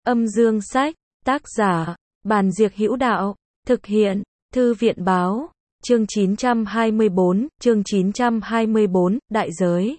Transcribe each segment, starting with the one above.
Âm dương sách, tác giả, Bàn Diệc Hữu Đạo, thực hiện, Thư viện báo, chương 924, đại giới.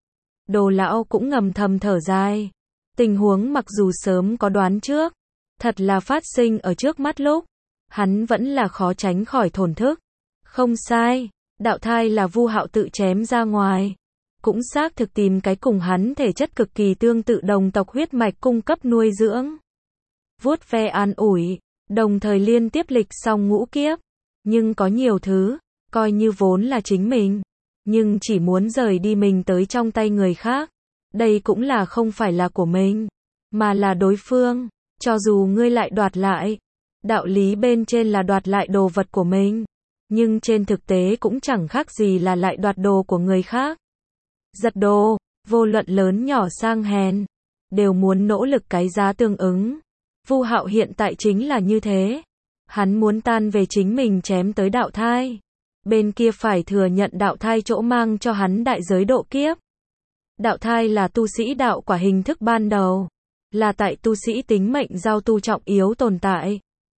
Đồ lão cũng ngầm thầm thở dài. Tình huống mặc dù sớm có đoán trước, thật là phát sinh ở trước mắt lúc, hắn vẫn là khó tránh khỏi thổn thức. Không sai, đạo thai là Vu Hạo tự chém ra ngoài. Cũng xác thực tìm cái cùng hắn thể chất cực kỳ tương tự đồng tộc huyết mạch cung cấp nuôi dưỡng. Vuốt ve an ủi, đồng thời liên tiếp lịch xong ngũ kiếp. Nhưng có nhiều thứ, coi như vốn là chính mình, nhưng chỉ muốn rời đi mình tới trong tay người khác. Đây cũng là không phải là của mình, mà là đối phương. Cho dù ngươi lại đoạt lại, đạo lý bên trên là đoạt lại đồ vật của mình, nhưng trên thực tế cũng chẳng khác gì là lại đoạt đồ của người khác. Giật đồ, vô luận lớn nhỏ sang hèn, đều muốn nỗ lực cái giá tương ứng. Vu Hạo hiện tại chính là như thế. Hắn muốn tan về chính mình chém tới đạo thai. Bên kia phải thừa nhận đạo thai chỗ mang cho hắn đại giới độ kiếp. Đạo thai là tu sĩ đạo quả hình thức ban đầu, là tại tu sĩ tính mệnh giao tu trọng yếu tồn tại.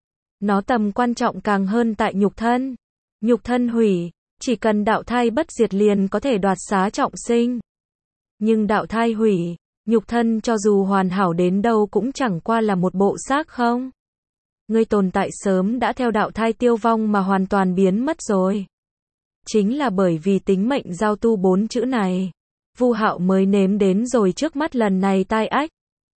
Nó tầm quan trọng càng hơn tại nhục thân. Nhục thân hủy, chỉ cần đạo thai bất diệt liền có thể đoạt xá trọng sinh. Nhưng đạo thai hủy, nhục thân cho dù hoàn hảo đến đâu cũng chẳng qua là một bộ xác không. Ngươi tồn tại sớm đã theo đạo thai tiêu vong mà hoàn toàn biến mất rồi. Chính là bởi vì tính mệnh giao tu 4 chữ này, Vu Hạo mới nếm đến rồi trước mắt lần này tai ách.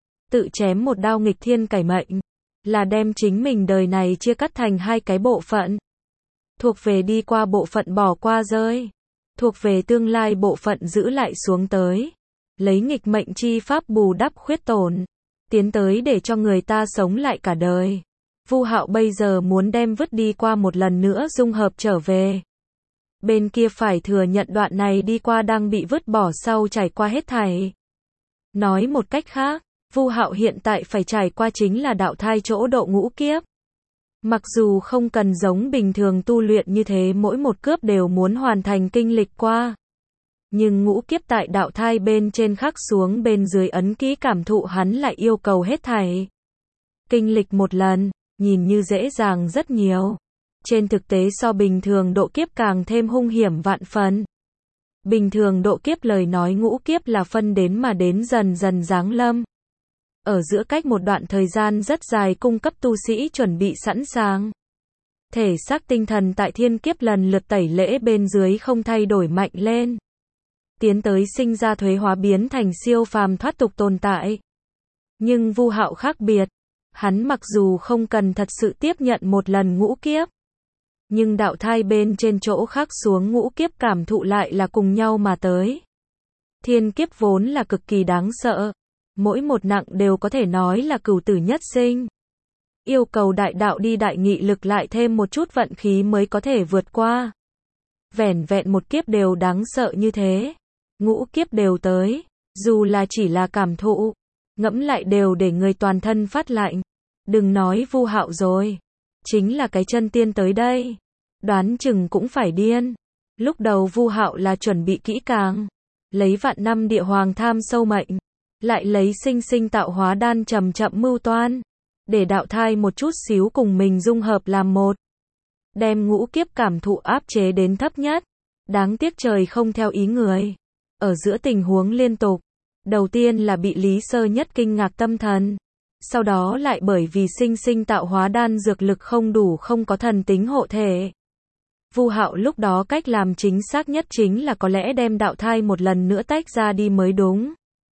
Tự chém một đao nghịch thiên cải mệnh, là đem chính mình đời này chia cắt thành hai cái bộ phận. Thuộc về đi qua bộ phận bỏ qua rơi, thuộc về tương lai bộ phận giữ lại xuống tới. Lấy nghịch mệnh chi pháp bù đắp khuyết tổn, tiến tới để cho người ta sống lại cả đời. Vu Hạo bây giờ muốn đem vứt đi qua một lần nữa dung hợp trở về. Bên kia phải thừa nhận đoạn này đi qua đang bị vứt bỏ sau trải qua hết thảy. Nói một cách khác, Vu Hạo hiện tại phải trải qua chính là đạo thai chỗ độ ngũ kiếp. Mặc dù không cần giống bình thường tu luyện như thế mỗi một cướp đều muốn hoàn thành kinh lịch qua. Nhưng ngũ kiếp tại đạo thai bên trên khắc xuống bên dưới ấn ký cảm thụ hắn lại yêu cầu hết thảy. Kinh lịch một lần, nhìn như dễ dàng rất nhiều. Trên thực tế so bình thường độ kiếp càng thêm hung hiểm vạn phần. Bình thường độ kiếp lời nói ngũ kiếp là phân đến mà đến dần dần giáng lâm. Ở giữa cách một đoạn thời gian rất dài cung cấp tu sĩ chuẩn bị sẵn sàng. Thể xác tinh thần tại thiên kiếp lần lượt tẩy lễ bên dưới không thay đổi mạnh lên. Tiến tới sinh ra thuế hóa biến thành siêu phàm thoát tục tồn tại. Nhưng Vu Hạo khác biệt. Hắn mặc dù không cần thật sự tiếp nhận một lần ngũ kiếp, nhưng đạo thai bên trên chỗ khắc xuống ngũ kiếp cảm thụ lại là cùng nhau mà tới. Thiên kiếp vốn là cực kỳ đáng sợ. Mỗi một nặng đều có thể nói là cửu tử nhất sinh. Yêu cầu đại đạo đi đại nghị lực lại thêm một chút vận khí mới có thể vượt qua. Vẻn vẹn một kiếp đều đáng sợ như thế. Ngũ kiếp đều tới, dù là chỉ là cảm thụ, ngẫm lại đều để người toàn thân phát lạnh. Đừng nói Vu Hạo rồi, chính là cái chân tiên tới đây, đoán chừng cũng phải điên. Lúc đầu Vu Hạo là chuẩn bị kỹ càng, lấy vạn năm địa hoàng tham sâu mệnh, lại lấy sinh sinh tạo hóa đan chậm chậm mưu toan, để đạo thai một chút xíu cùng mình dung hợp làm một. Đem ngũ kiếp cảm thụ áp chế đến thấp nhất. Đáng tiếc trời không theo ý người. Ở giữa tình huống liên tục, đầu tiên là bị Lý Sơ Nhất kinh ngạc tâm thần. Sau đó lại bởi vì sinh sinh tạo hóa đan dược lực không đủ không có thần tính hộ thể. Vu Hạo lúc đó cách làm chính xác nhất chính là có lẽ đem đạo thai một lần nữa tách ra đi mới đúng.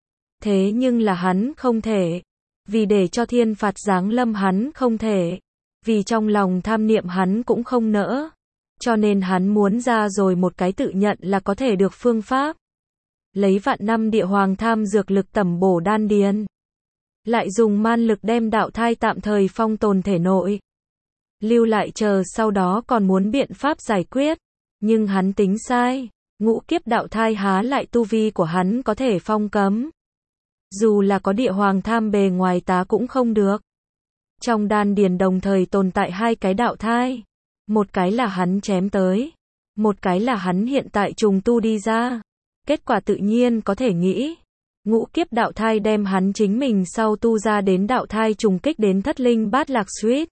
Thế nhưng là hắn không thể. Vì để cho thiên phạt giáng lâm hắn không thể. Vì trong lòng tham niệm hắn cũng không nỡ. Cho nên hắn muốn ra rồi một cái tự nhận là có thể được phương pháp. Lấy vạn năm địa hoàng tham dược lực tẩm bổ đan điền. Lại dùng man lực đem đạo thai tạm thời phong tồn thể nội. Lưu lại chờ sau đó còn muốn biện pháp giải quyết. Nhưng hắn tính sai. Ngũ kiếp đạo thai há lại tu vi của hắn có thể phong cấm. Dù là có địa hoàng tham bề ngoài tá cũng không được. Trong đan điền đồng thời tồn tại hai cái đạo thai. Một cái là hắn chém tới. Một cái là hắn hiện tại trùng tu đi ra. Kết quả tự nhiên có thể nghĩ. Ngũ kiếp đạo thai đem hắn chính mình sau tu ra đến đạo thai trùng kích đến thất linh bát lạc suýt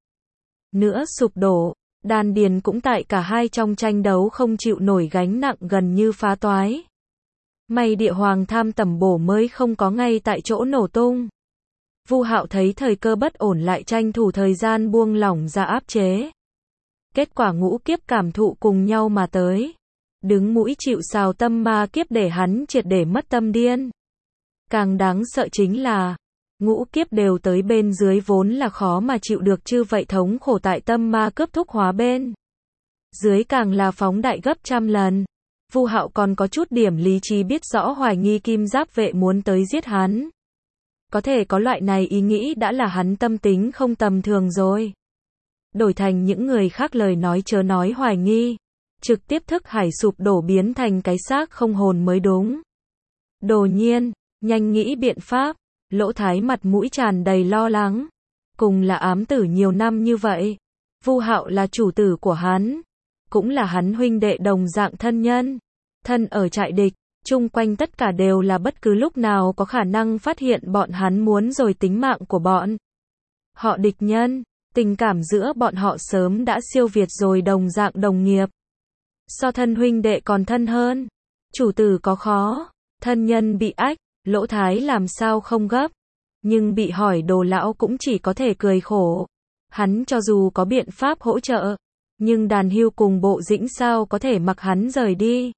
nữa sụp đổ, đan điền cũng tại cả hai trong tranh đấu không chịu nổi gánh nặng gần như phá toái. May địa hoàng tham tầm bổ mới không có ngay tại chỗ nổ tung. Vu Hạo thấy thời cơ bất ổn lại tranh thủ thời gian buông lỏng ra áp chế. Kết quả ngũ kiếp cảm thụ cùng nhau mà tới. Đứng mũi chịu sào tâm ma kiếp để hắn triệt để mất tâm điên. Càng đáng sợ chính là, ngũ kiếp đều tới bên dưới vốn là khó mà chịu được chứ vậy thống khổ tại tâm ma cướp thúc hóa bên dưới càng là phóng đại gấp trăm lần. Vu Hạo còn có chút điểm lý trí biết rõ hoài nghi kim giáp vệ muốn tới giết hắn. Có thể có loại này ý nghĩ đã là hắn tâm tính không tầm thường rồi. Đổi thành những người khác lời nói chớ nói hoài nghi, trực tiếp thức hải sụp đổ biến thành cái xác không hồn mới đúng. Đồ Nhiên, nhanh nghĩ biện pháp. Lỗ Thái mặt mũi tràn đầy lo lắng. Cùng là ám tử nhiều năm như vậy, Vu Hạo là chủ tử của hắn, cũng là hắn huynh đệ đồng dạng thân nhân. Thân ở trại địch, chung quanh tất cả đều là bất cứ lúc nào có khả năng phát hiện bọn hắn muốn rồi tính mạng của bọn họ địch nhân. Tình cảm giữa bọn họ sớm đã siêu việt rồi đồng dạng đồng nghiệp. So thân huynh đệ còn thân hơn. Chủ tử có khó, thân nhân bị ách, Lỗ Thái làm sao không gấp. Nhưng bị hỏi Đồ lão cũng chỉ có thể cười khổ. Hắn cho dù có biện pháp hỗ trợ, nhưng Đàn Hưu cùng Bộ Dĩnh sao có thể mặc hắn rời đi.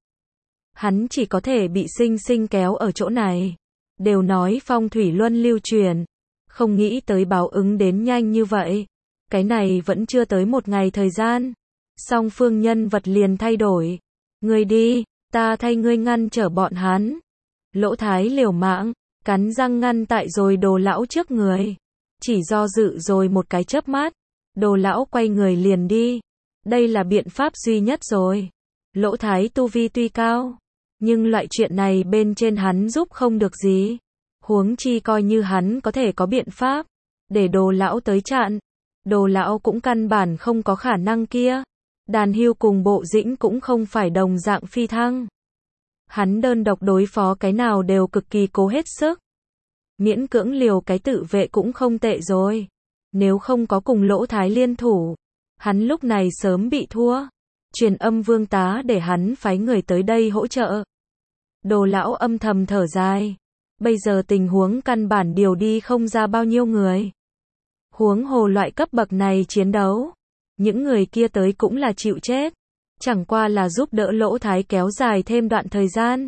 Hắn chỉ có thể bị sinh sinh kéo ở chỗ này. Đều nói phong thủy luân lưu truyền, không nghĩ tới báo ứng đến nhanh như vậy. Cái này vẫn chưa tới một ngày thời gian, song phương nhân vật liền thay đổi. Ngươi đi, ta thay ngươi ngăn trở bọn hắn. Lỗ Thái liều mạng, cắn răng ngăn tại rồi Đồ lão trước người. Chỉ do dự rồi một cái chớp mắt, Đồ lão quay người liền đi. Đây là biện pháp duy nhất rồi. Lỗ Thái tu vi tuy cao, nhưng loại chuyện này bên trên hắn giúp không được gì. Huống chi coi như hắn có thể có biện pháp để Đồ lão tới chặn, Đồ lão cũng căn bản không có khả năng kia. Đàn Hưu cùng Bộ Dĩnh cũng không phải đồng dạng phi thăng. Hắn đơn độc đối phó cái nào đều cực kỳ cố hết sức. Miễn cưỡng liều cái tự vệ cũng không tệ rồi. Nếu không có cùng Lỗ Thái liên thủ, hắn lúc này sớm bị thua. Truyền âm Vương tá để hắn phái người tới đây hỗ trợ. Đồ lão âm thầm thở dài. Bây giờ tình huống căn bản điều đi không ra bao nhiêu người. Huống hồ loại cấp bậc này chiến đấu, những người kia tới cũng là chịu chết. Chẳng qua là giúp đỡ Lỗ Thái kéo dài thêm đoạn thời gian.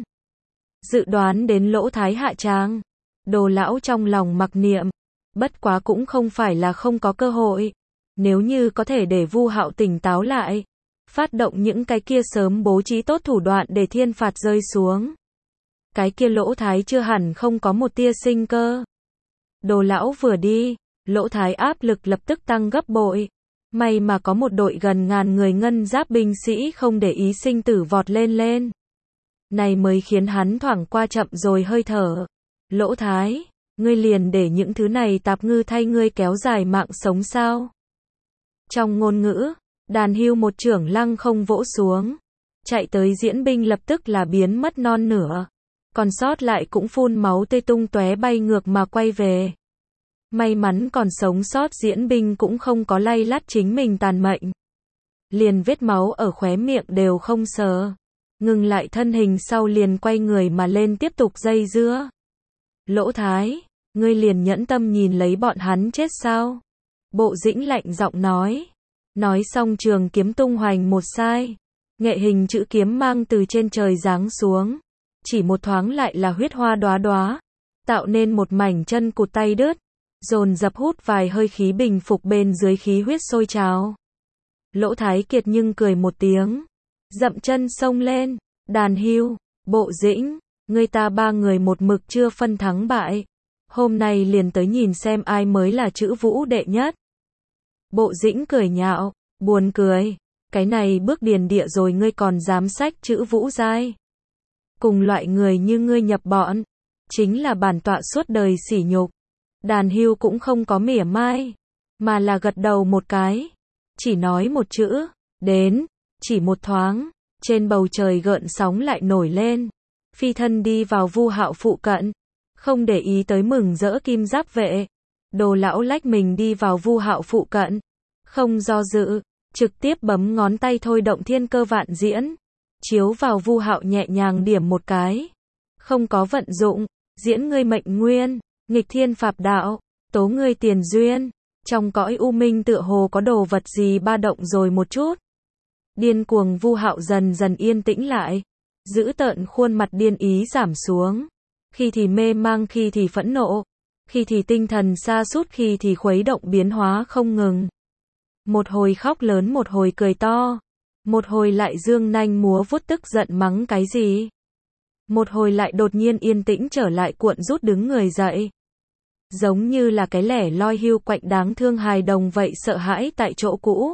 Dự đoán đến Lỗ Thái hạ tràng, Đồ lão trong lòng mặc niệm. Bất quá cũng không phải là không có cơ hội. Nếu như có thể để Vu Hạo tỉnh táo lại, phát động những cái kia sớm bố trí tốt thủ đoạn để thiên phạt rơi xuống, cái kia Lỗ Thái chưa hẳn không có một tia sinh cơ. Đồ lão vừa đi, Lỗ Thái áp lực lập tức tăng gấp bội. May mà có một đội gần ngàn người ngân giáp binh sĩ không để ý sinh tử vọt lên. Này mới khiến hắn thoảng qua chậm rồi hơi thở. Lỗ Thái, ngươi liền để những thứ này tạp ngư thay ngươi kéo dài mạng sống sao? Trong ngôn ngữ, Đàn Hưu một chưởng lăng không vỗ xuống. Chạy tới diễn binh lập tức là biến mất non nửa. Còn sót lại cũng phun máu tươi tung tóe bay ngược mà quay về. May mắn còn sống sót diễn binh cũng không có lay lắt chính mình tàn mệnh. Liền vết máu ở khóe miệng đều không sờ. Ngừng lại thân hình sau liền quay người mà lên tiếp tục dây dưa. Lỗ Thái, ngươi liền nhẫn tâm nhìn lấy bọn hắn chết sao? Bộ Dĩnh lạnh giọng nói. Nói xong trường kiếm tung hoành một sai. Nghệ hình chữ kiếm mang từ trên trời giáng xuống. Chỉ một thoáng lại là huyết hoa đóa đóa, tạo nên một mảnh chân cụt tay đứt. Dồn dập hút vài hơi khí bình phục bên dưới khí huyết sôi trào. Lỗ Thái Kiệt nhưng cười một tiếng, dậm chân xông lên. Đàn Hưu, Bộ Dĩnh, người ta ba người một mực chưa phân thắng bại. Hôm nay liền tới nhìn xem ai mới là chữ vũ đệ nhất. Bộ Dĩnh cười nhạo, buồn cười. Cái này bước điền địa rồi ngươi còn dám sách chữ vũ giai. Cùng loại người như ngươi nhập bọn, chính là bản tọa suốt đời sỉ nhục. Đàn Hưu cũng không có mỉa mai, mà là gật đầu một cái. Chỉ nói một chữ, đến. Chỉ một thoáng, trên bầu trời gợn sóng lại nổi lên. Phi thân đi vào Vu Hạo phụ cận. Không để ý tới mừng rỡ kim giáp vệ. Đồ lão lách mình đi vào Vu Hạo phụ cận. Không do dự, trực tiếp bấm ngón tay thôi động thiên cơ vạn diễn. Chiếu vào Vu Hạo nhẹ nhàng điểm một cái. Không có vận dụng, diễn ngươi mệnh nguyên, nghịch thiên phạt đạo, tố ngươi tiền duyên. Trong cõi u minh tựa hồ có đồ vật gì ba động rồi một chút. Điên cuồng Vu Hạo dần dần yên tĩnh lại. Giữ tợn khuôn mặt điên ý giảm xuống. Khi thì mê mang, khi thì phẫn nộ. Khi thì tinh thần sa sút, khi thì khuấy động biến hóa không ngừng. Một hồi khóc lớn, một hồi cười to. Một hồi lại dương nanh múa vuốt tức giận mắng cái gì. Một hồi lại đột nhiên yên tĩnh trở lại cuộn rút đứng người dậy. Giống như là cái lẻ loi hưu quạnh đáng thương hài đồng vậy, sợ hãi tại chỗ cũ.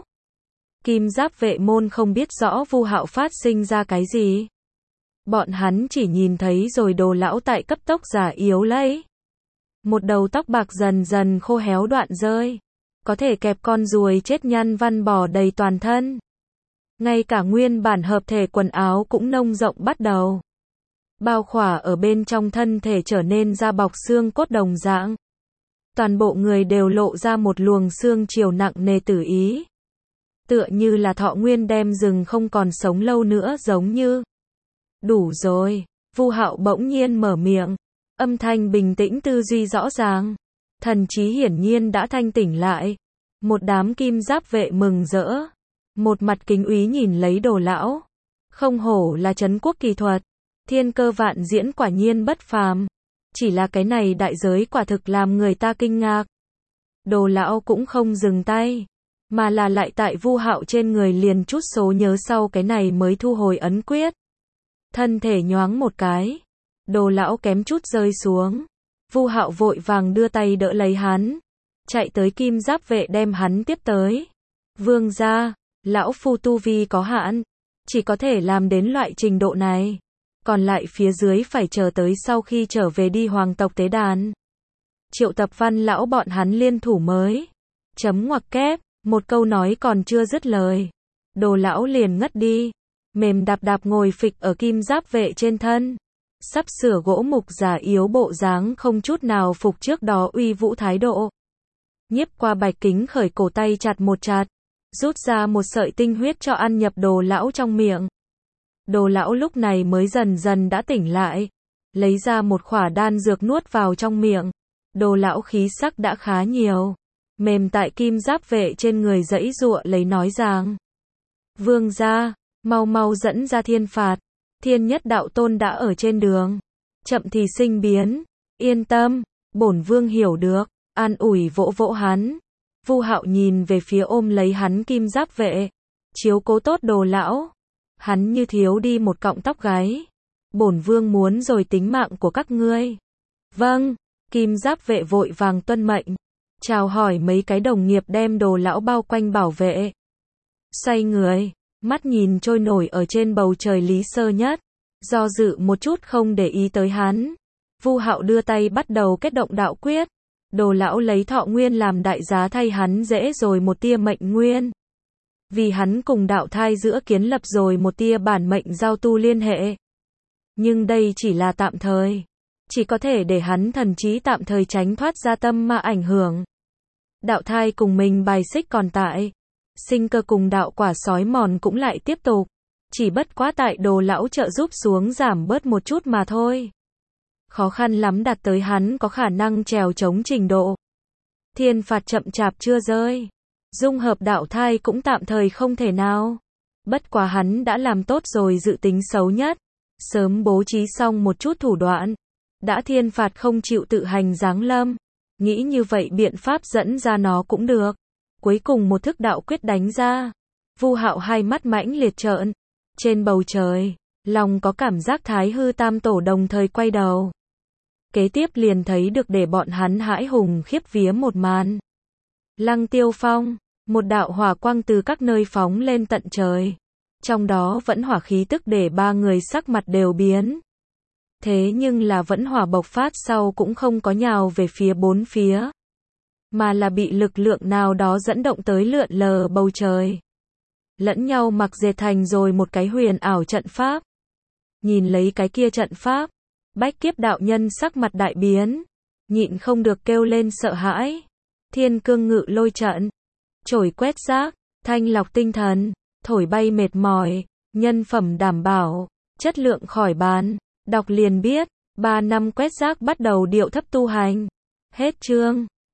Kim giáp vệ môn không biết rõ Vu Hạo phát sinh ra cái gì. Bọn hắn chỉ nhìn thấy rồi Đồ lão tại cấp tốc già yếu lấy. Một đầu tóc bạc dần dần khô héo đoạn rơi. Có thể kẹp con ruồi chết nhăn văn bò đầy toàn thân. Ngay cả nguyên bản hợp thể quần áo cũng nông rộng bắt đầu. Bao khỏa ở bên trong thân thể trở nên da bọc xương cốt đồng dạng. Toàn bộ người đều lộ ra một luồng xương chiều nặng nề tử ý. Tựa như là thọ nguyên đem dừng không còn sống lâu nữa giống như. Đủ rồi, Vu Hạo bỗng nhiên mở miệng. Âm thanh bình tĩnh, tư duy rõ ràng. Thần trí hiển nhiên đã thanh tỉnh lại. Một đám kim giáp vệ mừng rỡ. Một mặt kính úy nhìn lấy Đồ lão. Không hổ là trấn quốc kỳ thuật. Thiên cơ vạn diễn quả nhiên bất phàm. Chỉ là cái này đại giới quả thực làm người ta kinh ngạc. Đồ lão cũng không dừng tay. Mà là lại tại Vu Hạo trên người liền chút số nhớ, sau cái này mới thu hồi ấn quyết. Thân thể nhoáng một cái. Đồ lão kém chút rơi xuống. Vu Hạo vội vàng đưa tay đỡ lấy hắn. Chạy tới kim giáp vệ đem hắn tiếp tới. Vương gia, lão phu tu vi có hạn. Chỉ có thể làm đến loại trình độ này. Còn lại phía dưới phải chờ tới sau khi trở về đi hoàng tộc tế đàn. Triệu tập Văn lão bọn hắn liên thủ mới. Chấm ngoặc kép, một câu nói còn chưa dứt lời. Đồ lão liền ngất đi. Mềm đạp đạp ngồi phịch ở kim giáp vệ trên thân. Sắp sửa gỗ mục già yếu bộ dáng không chút nào phục trước đó uy vũ thái độ. Nhiếp qua bạch kính khởi cổ tay chặt một chặt. Rút ra một sợi tinh huyết cho ăn nhập Đồ lão trong miệng. Đồ lão lúc này mới dần dần đã tỉnh lại. Lấy ra một khỏa đan dược nuốt vào trong miệng. Đồ lão khí sắc đã khá nhiều. Mềm tại kim giáp vệ trên người giãy giụa lấy nói rằng. Vương gia, mau mau dẫn ra thiên phạt. Thiên nhất đạo tôn đã ở trên đường. Chậm thì sinh biến. Yên tâm, bổn vương hiểu được. An ủi vỗ vỗ hắn. Vu Hạo nhìn về phía ôm lấy hắn kim giáp vệ. Chiếu cố tốt Đồ lão. Hắn như thiếu đi một cọng tóc gáy. Bổn vương muốn rồi tính mạng của các ngươi. Vâng, kim giáp vệ vội vàng tuân mệnh. Chào hỏi mấy cái đồng nghiệp đem Đồ lão bao quanh bảo vệ. Xoay người, mắt nhìn trôi nổi ở trên bầu trời Lý Sơ Nhất. Do dự một chút không để ý tới hắn. Vu Hạo đưa tay bắt đầu kết động đạo quyết. Đồ lão lấy thọ nguyên làm đại giá thay hắn dễ rồi một tia mệnh nguyên. Vì hắn cùng đạo thai giữa kiến lập rồi một tia bản mệnh giao tu liên hệ. Nhưng đây chỉ là tạm thời. Chỉ có thể để hắn thần trí tạm thời tránh thoát ra tâm ma ảnh hưởng. Đạo thai cùng mình bài xích còn tại. Sinh cơ cùng đạo quả sói mòn cũng lại tiếp tục. Chỉ bất quá tại Đồ lão trợ giúp xuống giảm bớt một chút mà thôi. Khó khăn lắm đạt tới hắn có khả năng trèo chống trình độ. Thiên phạt chậm chạp chưa rơi. Dung hợp đạo thai cũng tạm thời không thể nào. Bất quá hắn đã làm tốt rồi dự tính xấu nhất. Sớm bố trí xong một chút thủ đoạn. Đã thiên phạt không chịu tự hành giáng lâm. Nghĩ như vậy biện pháp dẫn ra nó cũng được. Cuối cùng một thức đạo quyết đánh ra. Vu Hạo hai mắt mãnh liệt trợn. Trên bầu trời, lòng có cảm giác Thái hư tam tổ đồng thời quay đầu. Kế tiếp liền thấy được để bọn hắn hãi hùng khiếp vía một màn. Lăng Tiêu Phong, một đạo hỏa quang từ các nơi phóng lên tận trời. Trong đó vẫn hỏa khí tức để ba người sắc mặt đều biến. Thế nhưng là vẫn hỏa bộc phát sau cũng không có nhào về phía bốn phía. Mà là bị lực lượng nào đó dẫn động tới lượn lờ bầu trời. Lẫn nhau mặc dệt thành rồi một cái huyền ảo trận pháp. Nhìn lấy cái kia trận pháp, Bách Kiếp đạo nhân sắc mặt đại biến, nhịn không được kêu lên sợ hãi. Thiên Cương Ngự Lôi trận, chổi quét rác, thanh lọc tinh thần, thổi bay mệt mỏi, nhân phẩm đảm bảo, chất lượng khỏi bàn. Đọc liền biết, 3 năm quét rác bắt đầu điệu thấp tu hành. Hết chương.